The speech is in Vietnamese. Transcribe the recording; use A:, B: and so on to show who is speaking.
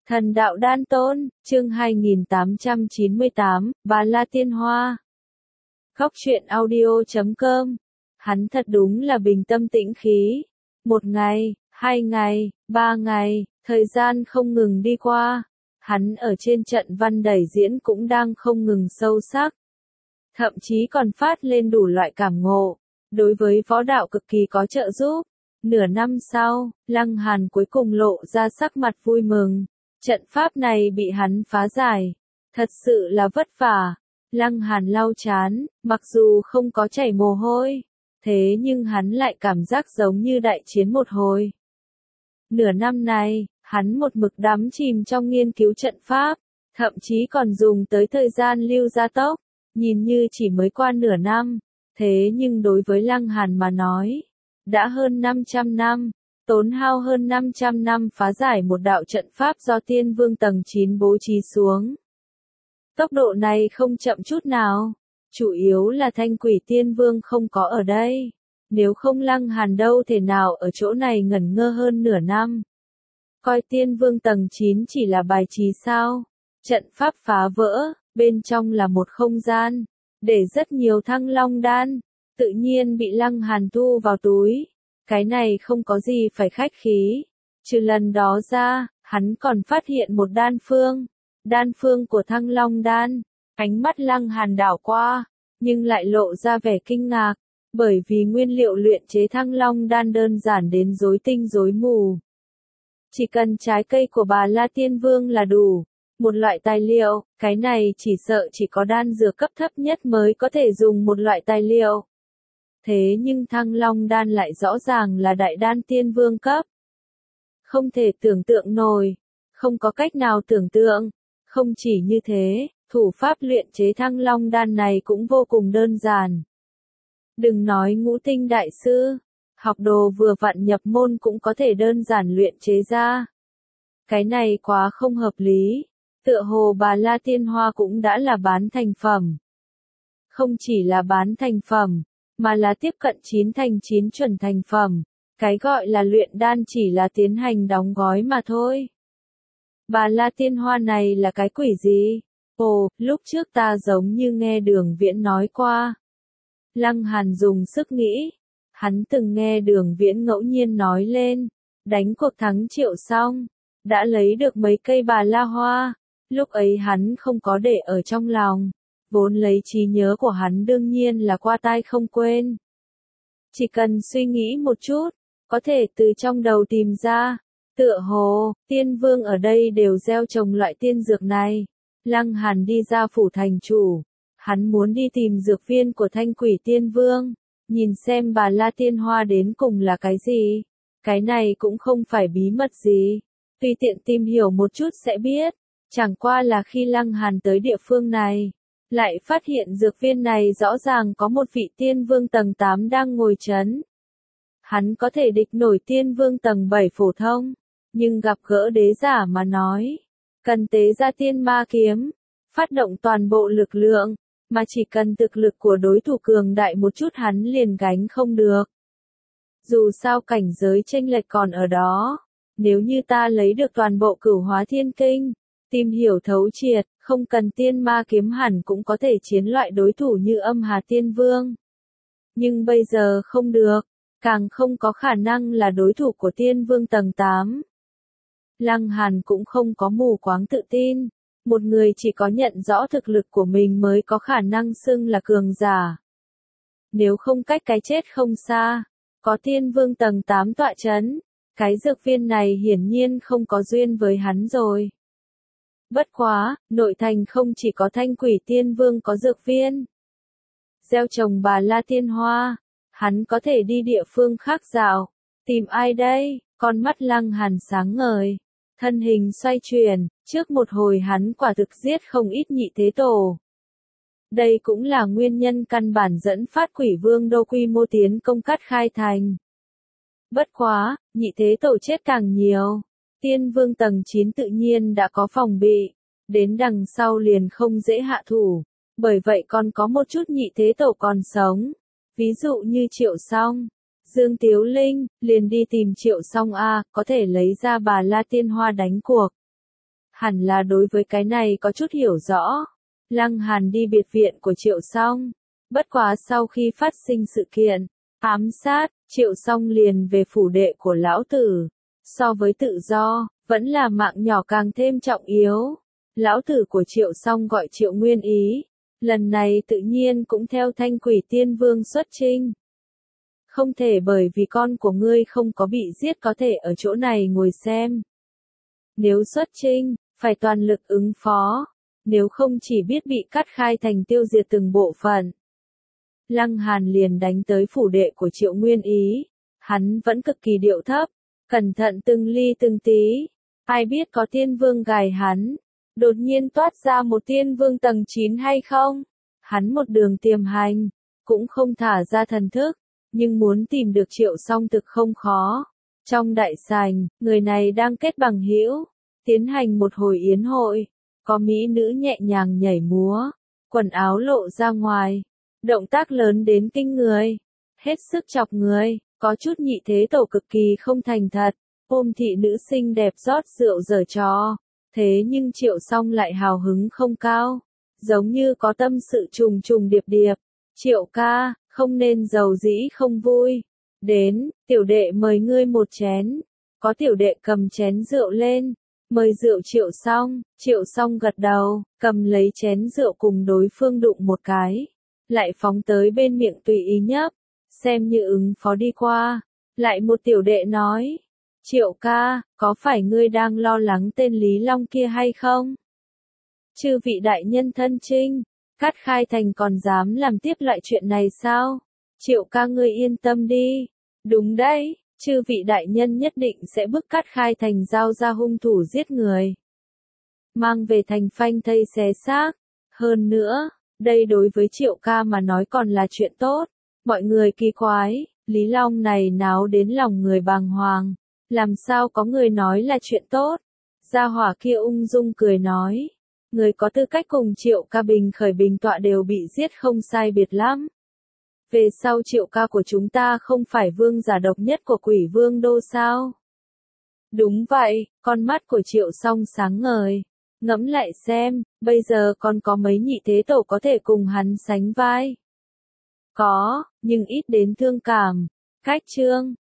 A: Thần đạo đan tôn, chương 2898, Bà La Tiên Hoa. Góc truyện audio.com. Hắn thật đúng là bình tâm tĩnh khí. 1 ngày, 2 ngày, 3 ngày, thời gian không ngừng đi qua. Hắn ở trên trận văn đẩy diễn cũng đang không ngừng sâu sắc. Thậm chí còn phát lên đủ loại cảm ngộ. Đối với võ đạo cực kỳ có trợ giúp. Nửa năm sau, Lăng Hàn cuối cùng lộ ra sắc mặt vui mừng. Trận pháp này bị hắn phá giải. Thật sự là vất vả. Lăng Hàn lau chán, mặc dù không có chảy mồ hôi. Thế nhưng hắn lại cảm giác giống như đại chiến một hồi. Nửa năm này, hắn một mực đắm chìm trong nghiên cứu trận pháp. Thậm chí còn dùng tới thời gian lưu gia tốc. Nhìn như chỉ mới qua nửa năm. Thế nhưng đối với Lăng Hàn mà nói, đã hơn 500 năm. Tốn hao hơn 500 năm phá giải một đạo trận pháp do Tiên Vương tầng 9 bố trí xuống. Tốc độ này không chậm chút nào. Chủ yếu là Thanh Quỷ Tiên Vương không có ở đây. Nếu không Lăng Hàn đâu thể nào ở chỗ này ngẩn ngơ hơn nửa năm. Coi Tiên Vương tầng 9 chỉ là bài trí sao. Trận pháp phá vỡ, bên trong là một không gian. Để rất nhiều thăng long đan. Tự nhiên bị Lăng Hàn thu vào túi. Cái này không có gì phải khách khí. Trừ lần đó ra, hắn còn phát hiện một đan phương. Đan phương của Thăng Long Đan. Ánh mắt Lăng Hàn đảo qua, nhưng lại lộ ra vẻ kinh ngạc. Bởi vì nguyên liệu luyện chế Thăng Long Đan đơn giản đến rối tinh rối mù. Chỉ cần trái cây của Bà La Tiên Vương là đủ. Một loại tài liệu, cái này chỉ sợ chỉ có đan dược cấp thấp nhất mới có thể dùng một loại tài liệu. Thế nhưng Thăng Long Đan lại rõ ràng là đại đan Tiên Vương cấp. Không thể tưởng tượng nổi. Không có cách nào tưởng tượng. Không chỉ như thế, thủ pháp luyện chế Thăng Long Đan này cũng vô cùng đơn giản. Đừng nói ngũ tinh đại sư. Học đồ vừa vặn nhập môn cũng có thể đơn giản luyện chế ra. Cái này quá không hợp lý. Tựa hồ Bà La Tiên Hoa cũng đã là bán thành phẩm. Không chỉ là bán thành phẩm, mà là tiếp cận 9 thành 9 chuẩn thành phẩm. Cái gọi là luyện đan chỉ là tiến hành đóng gói mà thôi. Bà La Tiên Hoa này là cái quỷ gì? Ồ, lúc trước ta giống như nghe Đường Viễn nói qua. Lăng Hàn dùng sức nghĩ. Hắn từng nghe Đường Viễn ngẫu nhiên nói lên. Đánh cuộc thắng Triệu xong. Đã lấy được mấy cây bà la hoa. Lúc ấy hắn không có để ở trong lòng. Vốn lấy trí nhớ của hắn đương nhiên là qua tai không quên. Chỉ cần suy nghĩ một chút, có thể từ trong đầu tìm ra. Tựa hồ, Tiên Vương ở đây đều gieo trồng loại tiên dược này. Lăng Hàn đi ra phủ thành chủ. Hắn muốn đi tìm dược viên của Thanh Quỷ Tiên Vương. Nhìn xem Bà La Tiên Hoa đến cùng là cái gì. Cái này cũng không phải bí mật gì. Tùy tiện tìm hiểu một chút sẽ biết. Chẳng qua là khi Lăng Hàn tới địa phương này, lại phát hiện dược viên này rõ ràng có một vị Tiên Vương tầng 8 đang ngồi trấn. Hắn có thể địch nổi Tiên Vương tầng 7 phổ thông, nhưng gặp gỡ đế giả mà nói, cần tế ra tiên ma kiếm, phát động toàn bộ lực lượng, mà chỉ cần thực lực của đối thủ cường đại một chút hắn liền gánh không được. Dù sao cảnh giới chênh lệch còn ở đó, nếu như ta lấy được toàn bộ Cửu Hóa Thiên Kinh, tìm hiểu thấu triệt, không cần tiên ma kiếm hẳn cũng có thể chiến loại đối thủ như Âm Hà Tiên Vương. Nhưng bây giờ không được, càng không có khả năng là đối thủ của Tiên Vương tầng 8. Lăng Hàn cũng không có mù quáng tự tin, một người chỉ có nhận rõ thực lực của mình mới có khả năng xưng là cường giả. Nếu không cách cái chết không xa, có Tiên Vương tầng 8 tọa chấn, cái dược viên này hiển nhiên không có duyên với hắn rồi. Bất quá, nội thành không chỉ có Thanh Quỷ Tiên Vương có dược viên. Gieo trồng Bà La Tiên Hoa, hắn có thể đi địa phương khác dạo. Tìm ai đây? Con mắt Lăng Hàn sáng ngời. Thân hình xoay chuyển, trước một hồi hắn quả thực giết không ít nhị thế tổ. Đây cũng là nguyên nhân căn bản dẫn phát Quỷ Vương đô quy mô tiến công cắt khai thành. Bất quá, nhị thế tổ chết càng nhiều. Tiên Vương tầng 9 tự nhiên đã có phòng bị, đến đằng sau liền không dễ hạ thủ, bởi vậy còn có một chút nhị thế tổ còn sống, ví dụ như Triệu Song, Dương Tiếu Linh, liền đi tìm Triệu Song có thể lấy ra Bà La Tiên Hoa đánh cuộc. hẳn là đối với cái này có chút hiểu rõ. Lăng Hàn đi biệt viện của Triệu Song. Bất quá sau khi phát sinh sự kiện ám sát, Triệu Song liền về phủ đệ của lão tử. So với tự do, vẫn là mạng nhỏ càng thêm trọng yếu. Lão tử của Triệu Song gọi Triệu Nguyên Ý. Lần này tự nhiên cũng theo Thanh Quỷ Tiên Vương xuất chinh. Không thể bởi vì con của ngươi không có bị giết có thể ở chỗ này ngồi xem. Nếu xuất chinh, phải toàn lực ứng phó. Nếu không chỉ biết bị cắt khai thành tiêu diệt từng bộ phận. Lăng Hàn liền đánh tới phủ đệ của Triệu Nguyên Ý. Hắn vẫn cực kỳ điệu thấp, cẩn thận từng ly từng tí. Ai biết có tiên vương gài hắn. Đột nhiên toát ra một tiên vương tầng 9 hay không? Hắn một đường tiềm hành, cũng không thả ra thần thức, nhưng muốn tìm được Triệu Song thực không khó. Trong đại sảnh, người này đang kết bằng hữu, tiến hành một hồi yến hội, có mỹ nữ nhẹ nhàng nhảy múa, quần áo lộ ra ngoài, động tác lớn đến kinh người, hết sức chọc người, có chút nhị thế tổ cực kỳ không thành thật, ôm thị nữ xinh đẹp rót rượu giở trò. Thế nhưng Triệu Song lại hào hứng không cao, giống như có tâm sự trùng trùng điệp điệp. Triệu ca, không nên giàu dĩ không vui. Đến, tiểu đệ mời ngươi một chén. Có tiểu đệ cầm chén rượu lên, mời rượu Triệu Song. Triệu Song gật đầu, cầm lấy chén rượu cùng đối phương đụng một cái. Lại phóng tới bên miệng tùy ý nhấp, xem như ứng phó đi qua. Lại một tiểu đệ nói. Triệu ca, có phải ngươi đang lo lắng tên Lý Long kia hay không? Chư vị đại nhân thân trinh, cắt khai thành còn dám làm tiếp loại chuyện này sao? Triệu ca ngươi yên tâm đi. Đúng đấy, chư vị đại nhân nhất định sẽ bức cắt khai thành giao ra hung thủ giết người. Mang về thành phanh thây xé xác. Hơn nữa, đây đối với Triệu ca mà nói còn là chuyện tốt. Mọi người kỳ quái, Lý Long này náo đến lòng người bàng hoàng. Làm sao có người nói là chuyện tốt? Gia hỏa kia ung dung cười nói. Người có tư cách cùng Triệu ca bình khởi bình tọa đều bị giết không sai biệt lắm. Về sau Triệu ca của chúng ta không phải vương giả độc nhất của Quỷ Vương Đô sao? Đúng vậy, con mắt của Triệu Song sáng ngời. Ngẫm lại xem, bây giờ còn có mấy nhị thế tổ có thể cùng hắn sánh vai? Có, nhưng ít đến thương cảm. Cách chương